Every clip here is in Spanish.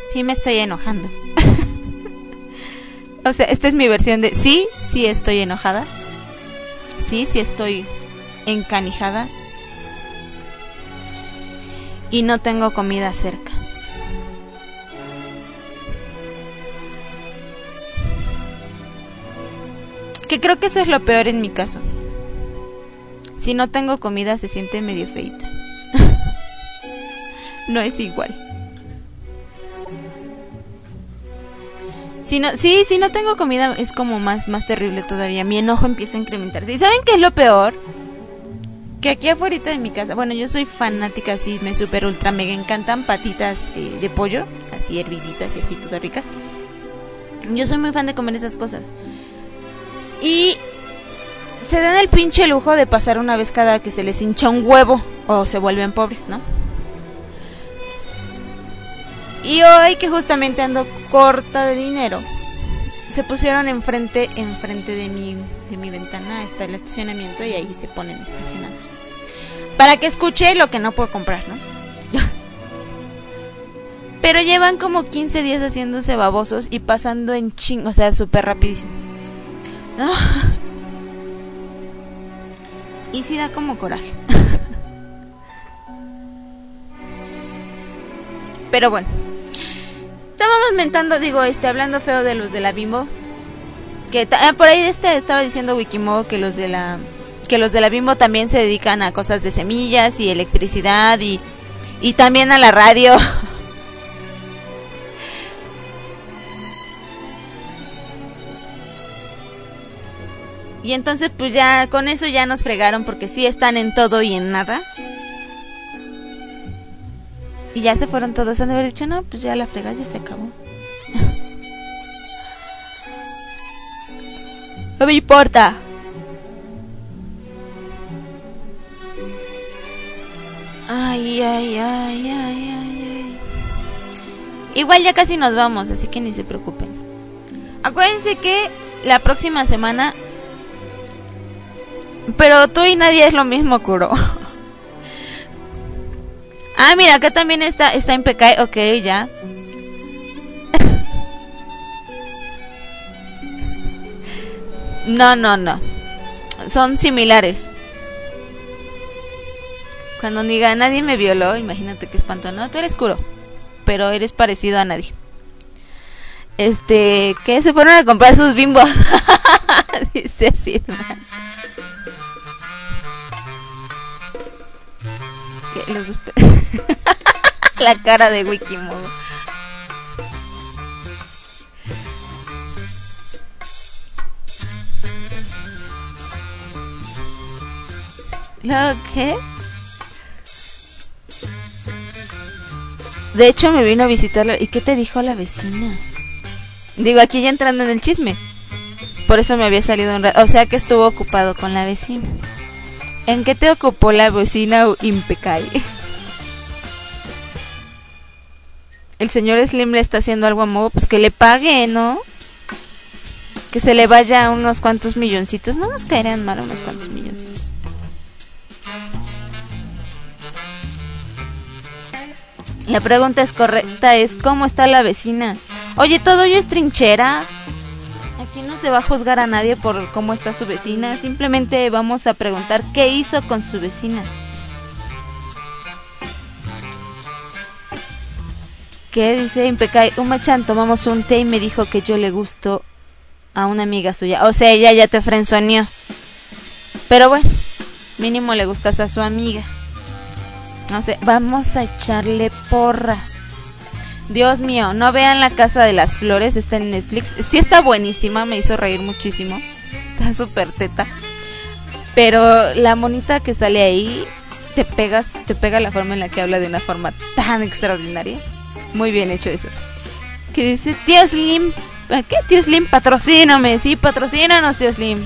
Sí me estoy enojando. O sea, esta es mi versión de sí estoy enojada. Sí estoy encanijada. Y no tengo comida cerca. Que creo que eso es lo peor en mi caso. Si no tengo comida se siente medio feito. No es igual. Si no tengo comida es como más terrible todavía. Mi enojo empieza a incrementarse. ¿Y saben qué es lo peor? Que aquí afuera de mi casa, bueno, yo soy fanática, así me super ultra mega encantan patitas de pollo, así herviditas y así todas ricas. Yo soy muy fan de comer esas cosas. Y se dan el pinche lujo de pasar una vez cada que se les hincha un huevo o se vuelven pobres, ¿no? Y hoy que justamente ando corta de dinero, se pusieron enfrente de mi ventana, está el estacionamiento y ahí se ponen estacionados. Para que escuche lo que no puedo comprar, ¿no? Pero llevan como 15 días haciéndose babosos y pasando en o sea, súper rapidísimo. ¿No? Y sí da como coraje. Pero bueno. Estábamos mentando, hablando feo de los de la Bimbo. Que por ahí estaba diciendo Wikimo que los de la Bimbo también se dedican a cosas de semillas y electricidad y también a la radio. Y entonces pues ya con eso ya nos fregaron porque sí están en todo y en nada. Y ya se fueron todos. Han de haber dicho, no, pues ya la fregada ya se acabó. No me importa. Ay. Igual ya casi nos vamos, así que ni se preocupen. Acuérdense que la próxima semana... Pero tú y nadie es lo mismo, Kuro. Ah, mira, acá también está en PK. Ok, ya. No. Son similares. Cuando diga nadie me violó, imagínate qué espanto. No, tú eres Kuro, pero eres parecido a nadie. ¿Qué? Se fueron a comprar sus Bimbo. Dice Sidman. ¿Qué? Los dos la cara de Wikimo. ¿Qué? De hecho me vino a visitarlo. ¿Y qué te dijo la vecina? Digo, aquí ya entrando en el chisme. Por eso me había salido un rato. O sea que estuvo ocupado con la vecina. ¿En qué te ocupó la vecina impecable? El señor Slim le está haciendo algo a Mogo. Pues que le pague, ¿no? Que se le vaya unos cuantos milloncitos. No nos caerían mal unos cuantos milloncitos. La pregunta es correcta, es ¿cómo está la vecina? Oye, todo ello es trinchera. Aquí no se va a juzgar a nadie por cómo está su vecina. Simplemente vamos a preguntar qué hizo con su vecina. ¿Qué dice Impecay? Uma-chan, tomamos un té y me dijo que yo le gusto a una amiga suya. O sea, ella ya te frenzoneó. Pero bueno, mínimo le gustas a su amiga. No sé, vamos a echarle porras. Dios mío, no vean La Casa de las Flores, está en Netflix. Sí está buenísima, me hizo reír muchísimo. Está súper teta. Pero la monita que sale ahí, te pega la forma en la que habla de una forma tan extraordinaria. Muy bien hecho eso. Que dice, tío Slim, ¿qué? Tío Slim, patrocíname. Sí, patrocínanos, tío Slim.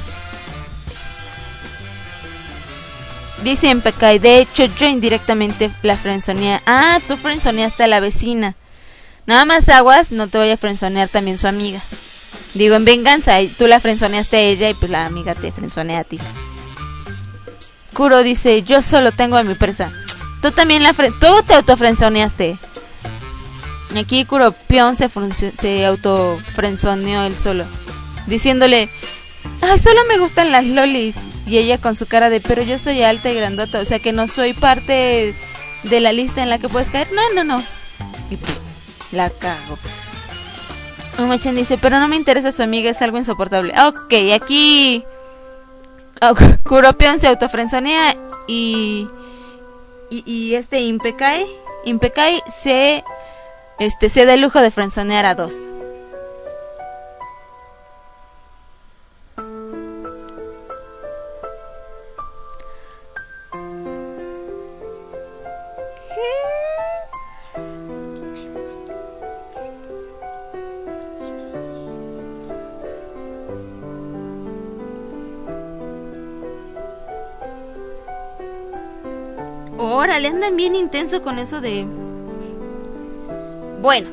Dice en PK, de hecho yo indirectamente la frenzoneé. Ah, tú frenzoneaste a la vecina. Nada más aguas, no te voy a frenzonear también su amiga. Digo, en venganza, tú la frenzoneaste a ella y pues la amiga te frenzonea a ti. Kuro dice, yo solo tengo a mi presa. Tú también tú te autofrenzoneaste. Aquí Kuropion se autofrenzoneó él solo, diciéndole: ay, solo me gustan las lolis. Y ella con su cara de: pero yo soy alta y grandota, o sea que no soy parte de la lista en la que puedes caer. No. Y pues, la cago. Uma-chan dice: pero no me interesa su amiga, es algo insoportable. Ok, aquí Kuropion se autofrenzonea y Impekai se da el lujo de frenzonear a dos. Órale, andan bien intenso con eso de... Bueno,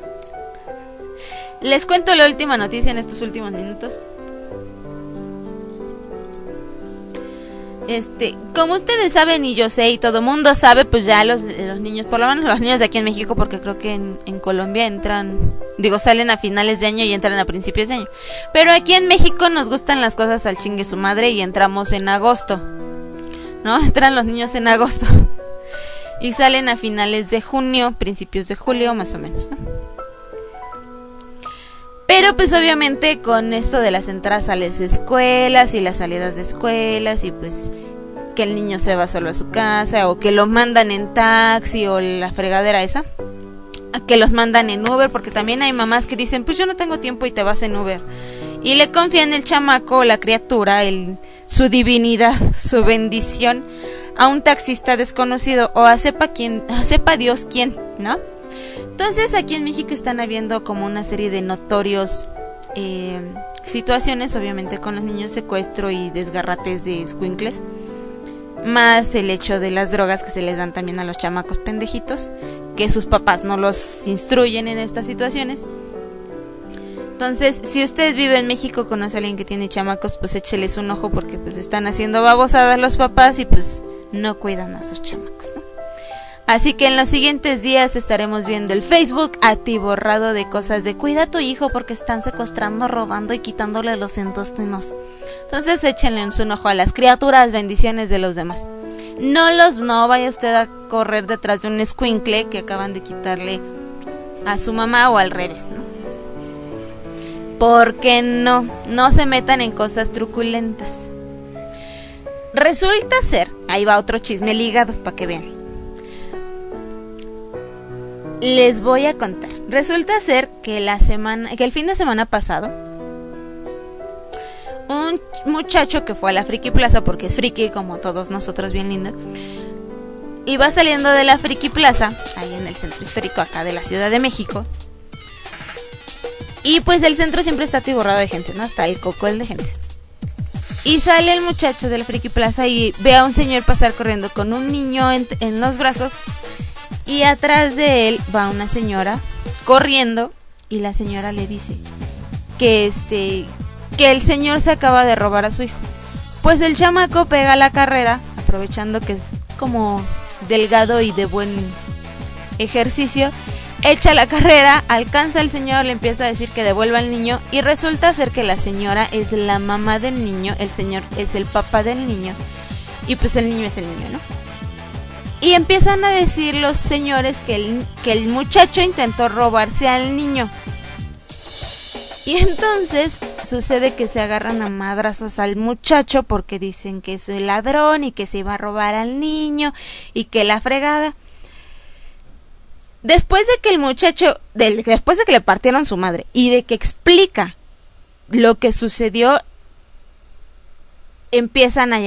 les cuento la última noticia en estos últimos minutos. Como ustedes saben y yo sé y todo mundo sabe, pues ya los niños, por lo menos los niños de aquí en México, porque creo que en Colombia salen a finales de año y entran a principios de año. Pero aquí en México nos gustan las cosas al chingue su madre y entramos en agosto, ¿no? Entran los niños en agosto y salen a finales de junio, principios de julio, más o menos, ¿no? Pero pues obviamente con esto de las entradas a las escuelas y las salidas de escuelas y pues que el niño se va solo a su casa o que lo mandan en taxi o la fregadera esa, que los mandan en Uber, porque también hay mamás que dicen: pues yo no tengo tiempo y te vas en Uber. Y le confían el chamaco, la criatura, su divinidad, su bendición a un taxista desconocido o a sepa Dios quién, ¿no? Entonces aquí en México están habiendo como una serie de notorios situaciones, obviamente con los niños, secuestro y desgarrates de escuincles, más el hecho de las drogas que se les dan también a los chamacos pendejitos, que sus papás no los instruyen en estas situaciones. Entonces, si usted vive en México, conoce a alguien que tiene chamacos, pues écheles un ojo, porque pues están haciendo babosadas los papás y pues no cuidan a sus chamacos, ¿no? Así que en los siguientes días estaremos viendo el Facebook atiborrado de cosas de: cuida a tu hijo porque están secuestrando, robando y quitándole los intestinos. Entonces échenle un ojo a las criaturas, bendiciones de los demás. No vaya usted a correr detrás de un escuincle que acaban de quitarle a su mamá o al revés, ¿no? Porque no se metan en cosas truculentas. Resulta ser, ahí va otro chisme ligado para que vean. Les voy a contar. Resulta ser que el fin de semana pasado, un muchacho que fue a la Friki Plaza, porque es friki como todos nosotros, bien lindo, iba saliendo de la Friki Plaza, ahí en el centro histórico acá de la Ciudad de México. Y pues el centro siempre está atiborrado de gente, ¿no? Hasta el cocol de gente. Y sale el muchacho de la Friki Plaza y ve a un señor pasar corriendo con un niño en los brazos. Y atrás de él va una señora corriendo y la señora le dice que el señor se acaba de robar a su hijo. Pues el chamaco pega la carrera, aprovechando que es como delgado y de buen ejercicio, echa la carrera, alcanza al señor, le empieza a decir que devuelva al niño y resulta ser que la señora es la mamá del niño, el señor es el papá del niño y pues el niño es el niño, ¿no? Y empiezan a decir los señores que el muchacho intentó robarse al niño. Y entonces sucede que se agarran a madrazos al muchacho porque dicen que es el ladrón y que se iba a robar al niño y que la fregada. Después de que el muchacho, después de que le partieron su madre y de que explica lo que sucedió, empiezan a